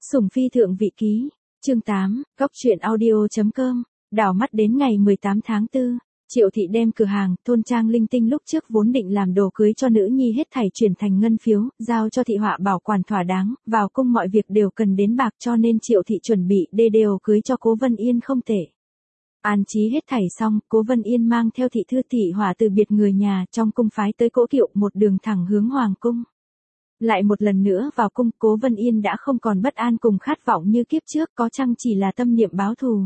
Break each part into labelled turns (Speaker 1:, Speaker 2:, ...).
Speaker 1: Sủng phi thượng vị ký, chương 8, góc truyện audio.com, đảo mắt đến ngày 18 tháng 4, Triệu Thị đem cửa hàng, thôn trang linh tinh lúc trước vốn định làm đồ cưới cho nữ nhi hết thảy chuyển thành ngân phiếu, giao cho thị họa bảo quản thỏa đáng, vào cung mọi việc đều cần đến bạc cho nên Triệu Thị chuẩn bị đều cưới cho Cố Vân Yên không tệ. An trí hết thảy xong, Cố Vân Yên mang theo thị thư thị hỏa từ biệt người nhà trong cung phái tới cỗ kiệu một đường thẳng hướng hoàng cung. Lại một lần nữa vào cung, Cố Vân Yên đã không còn bất an cùng khát vọng như kiếp trước, có chăng chỉ là tâm niệm báo thù.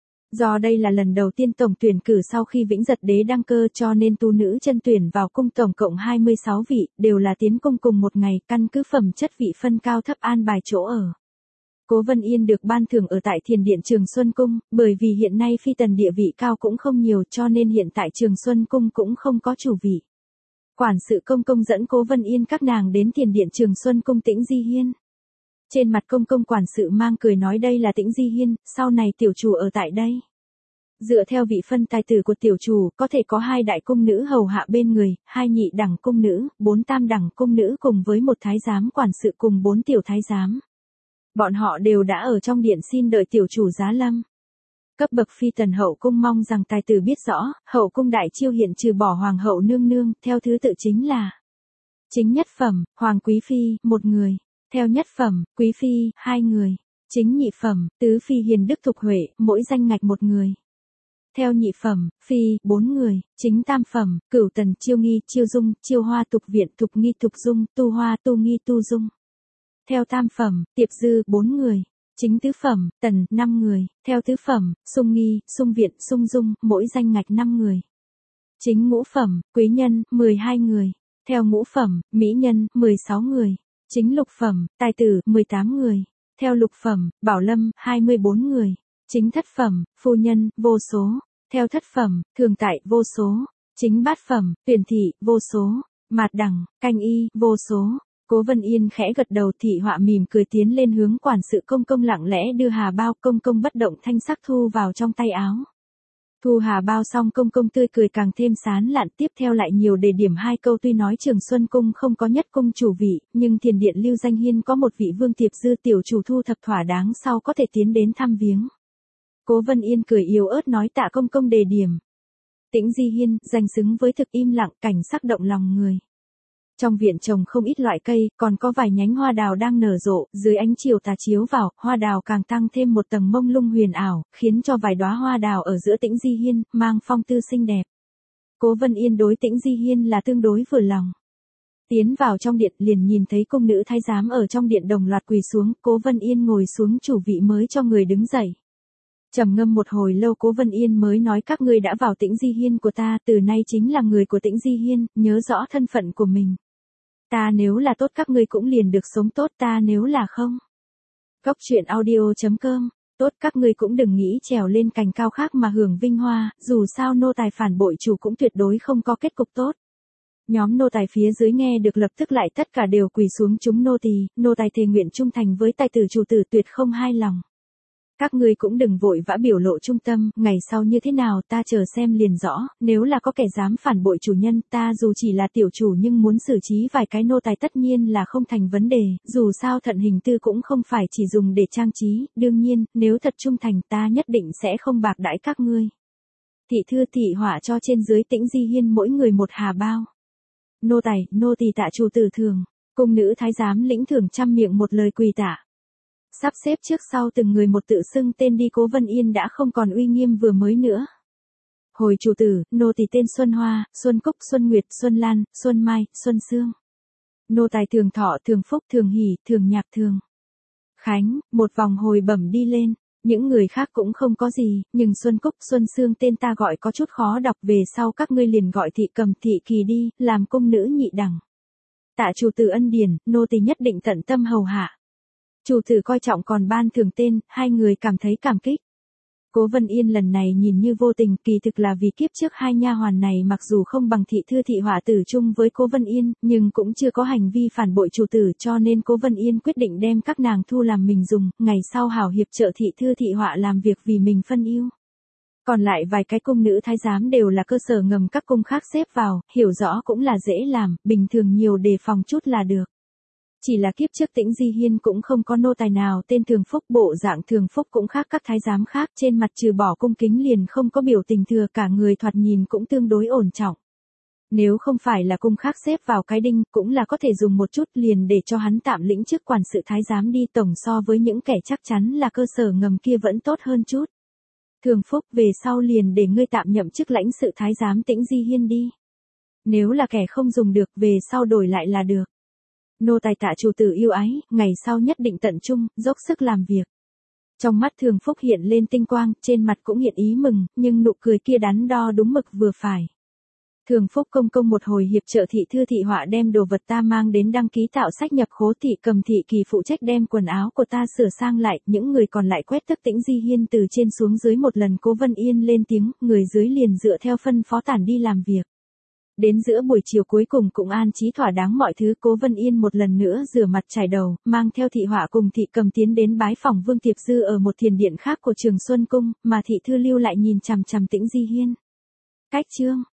Speaker 1: Do đây là lần đầu tiên tổng tuyển cử sau khi Vĩnh Giật Đế đăng cơ cho nên tu nữ chân tuyển vào cung tổng cộng 26 vị, đều là tiến cung cùng một ngày, căn cứ phẩm chất vị phân cao thấp an bài chỗ ở. Cố Vân Yên được ban thưởng ở tại Thiền Điện Trường Xuân Cung, bởi vì hiện nay phi tần địa vị cao cũng không nhiều cho nên hiện tại Trường Xuân Cung cũng không có chủ vị. Quản sự công công dẫn Cố Vân Yên các nàng đến Thiền Điện Trường Xuân Cung Tĩnh Di Hiên. Trên mặt công công quản sự mang cười nói đây là Tĩnh Di Hiên, sau này tiểu chủ ở tại đây. Dựa theo vị phân tài tử của tiểu chủ, có thể có 2 đại cung nữ hầu hạ bên người, 2 nhị đẳng cung nữ, 4 tam đẳng cung nữ cùng với 1 thái giám quản sự cùng 4 tiểu thái giám. Bọn họ đều đã ở trong điện xin đợi tiểu chủ giá lâm. Cấp bậc phi tần hậu cung mong rằng tài tử biết rõ, hậu cung đại chiêu hiện trừ bỏ hoàng hậu nương nương, theo thứ tự chính là chính nhất phẩm, hoàng quý phi, 1 người, theo nhất phẩm, quý phi, 2 người, chính nhị phẩm, tứ phi hiền đức thục huệ, mỗi danh ngạch 1 người. Theo nhị phẩm, phi, 4 người, chính tam phẩm, cửu tần chiêu nghi, chiêu dung, chiêu hoa tục viện, thục nghi thục dung, tu hoa tu nghi tu dung. Theo tam phẩm, tiệp dư, 4 người. Chính tứ phẩm, tần, 5 người, theo tứ phẩm, sung nghi, sung viện, sung dung, mỗi danh ngạch 5 người. Chính ngũ phẩm, quý nhân, 12 người, theo ngũ phẩm, mỹ nhân, 16 người. Chính lục phẩm, tài tử, 18 người, theo lục phẩm, bảo lâm, 24 người. Chính thất phẩm, phu nhân, vô số, theo thất phẩm, thường tại, vô số. Chính bát phẩm, tuyển thị, vô số, mạt đẳng, canh y, vô số. Cố Vân Yên khẽ gật đầu, thị họa mỉm cười tiến lên hướng quản sự công công lặng lẽ đưa hà bao, công công bất động thanh sắc thu vào trong tay áo. Thu hà bao xong công công tươi cười càng thêm sán lạn, tiếp theo lại nhiều đề điểm 2 câu tuy nói Trường Xuân Cung không có nhất cung chủ vị, nhưng Thiền Điện Lưu Danh Hiên có một vị vương tiệp dư tiểu chủ thu thập thỏa đáng sau có thể tiến đến thăm viếng. Cố Vân Yên cười yếu ớt nói tạ công công đề điểm. Tĩnh Di Hiên, danh xứng với thực im lặng, cảnh sắc động lòng người. Trong viện trồng không ít loại cây, còn có vài nhánh hoa đào đang nở rộ, dưới ánh chiều tà chiếu vào, hoa đào càng tăng thêm một tầng mông lung huyền ảo, khiến cho vài đóa hoa đào ở giữa Tĩnh Di Hiên, mang phong tư xinh đẹp. Cố Vân Yên đối Tĩnh Di Hiên là tương đối vừa lòng. Tiến vào trong điện liền nhìn thấy cung nữ thái giám ở trong điện đồng loạt quỳ xuống, Cố Vân Yên ngồi xuống chủ vị mới cho người đứng dậy. Trầm ngâm một hồi lâu Cố Vân Yên mới nói các ngươi đã vào Tĩnh Di Hiên của ta, từ nay chính là người của Tĩnh Di Hiên, nhớ rõ thân phận của mình. Ta nếu là tốt các ngươi cũng liền được sống tốt, ta nếu là không. Góc truyện audio.com, tốt các ngươi cũng đừng nghĩ trèo lên cành cao khác mà hưởng vinh hoa, dù sao nô tài phản bội chủ cũng tuyệt đối không có kết cục tốt. Nhóm nô tài phía dưới nghe được lập tức lại tất cả đều quỳ xuống chúng nô tài thề nguyện trung thành với tài tử chủ tử tuyệt không hai lòng. Các ngươi cũng đừng vội vã biểu lộ trung tâm, ngày sau như thế nào ta chờ xem liền rõ, nếu là có kẻ dám phản bội chủ nhân, ta dù chỉ là tiểu chủ nhưng muốn xử trí vài cái nô tài tất nhiên là không thành vấn đề, dù sao thận hình tư cũng không phải chỉ dùng để trang trí, đương nhiên, nếu thật trung thành ta nhất định sẽ không bạc đãi các ngươi. Thị thư thị họa cho trên dưới Tĩnh Di Hiên mỗi người 1 hà bao. Nô tỳ tạ chủ tử thường, cung nữ thái giám lĩnh thưởng trăm miệng một lời quỳ tạ. Sắp xếp trước sau từng người một tự xưng tên đi, Cố Vân Yên đã không còn uy nghiêm vừa mới nữa. Hồi chủ tử, nô tỳ tên Xuân Hoa, Xuân Cúc, Xuân Nguyệt, Xuân Lan, Xuân Mai, Xuân Sương. Nô tài thường thọ, thường phúc, thường hỷ, thường nhạc, thường khánh, một vòng hồi bẩm đi lên. Những người khác cũng không có gì, nhưng Xuân Cúc, Xuân Sương tên ta gọi có chút khó đọc, về sau các ngươi liền gọi thị cầm thị kỳ đi, làm cung nữ nhị đẳng. Tạ chủ tử ân điển, nô tỳ nhất định tận tâm hầu hạ. Chủ tử coi trọng còn ban thưởng tên, 2 người cảm thấy cảm kích. Cố Vân Yên lần này nhìn như vô tình, kỳ thực là vì kiếp trước 2 nha hoàn này mặc dù không bằng thị thư thị họa tử chung với Cố Vân Yên, nhưng cũng chưa có hành vi phản bội chủ tử cho nên Cố Vân Yên quyết định đem các nàng thu làm mình dùng, ngày sau hảo hiệp trợ thị thư thị họa làm việc vì mình phân ưu. Còn lại vài cái cung nữ thái giám đều là cơ sở ngầm các cung khác xếp vào, hiểu rõ cũng là dễ làm, bình thường nhiều đề phòng chút là được. Chỉ là kiếp trước Tĩnh Di Hiên cũng không có nô tài nào tên Thường Phúc, bộ dạng Thường Phúc cũng khác các thái giám khác, trên mặt trừ bỏ cung kính liền không có biểu tình thừa, cả người thoạt nhìn cũng tương đối ổn trọng. Nếu không phải là cung khác xếp vào cái đinh, cũng là có thể dùng một chút liền để cho hắn tạm lĩnh chức quản sự thái giám đi, tổng so với những kẻ chắc chắn là cơ sở ngầm kia vẫn tốt hơn chút. Thường Phúc, về sau liền để ngươi tạm nhậm chức lãnh sự thái giám Tĩnh Di Hiên đi. Nếu là kẻ không dùng được, về sau đổi lại là được. Nô tài tạ chủ tử yêu ái, ngày sau nhất định tận trung, dốc sức làm việc. Trong mắt Thường Phúc hiện lên tinh quang, trên mặt cũng hiện ý mừng, nhưng nụ cười kia đắn đo đúng mực vừa phải. Thường Phúc công công một hồi hiệp trợ thị thư thị họa đem đồ vật ta mang đến đăng ký tạo sách nhập khố, thị cầm thị kỳ phụ trách đem quần áo của ta sửa sang lại, những người còn lại quét tức Tĩnh Di Hiên từ trên xuống dưới một lần. Cố Vân Yên lên tiếng, người dưới liền dựa theo phân phó tản đi làm việc. Đến giữa buổi chiều cuối cùng cũng an trí thỏa đáng mọi thứ, Cố Vân Yên một lần nữa rửa mặt chải đầu, mang theo thị họa cùng thị cầm tiến đến bái phỏng Vương Tiệp Dư ở một thiền điện khác của Trường Xuân Cung, mà thị thư lưu lại nhìn chằm chằm Tĩnh Di Hiên. Cách chương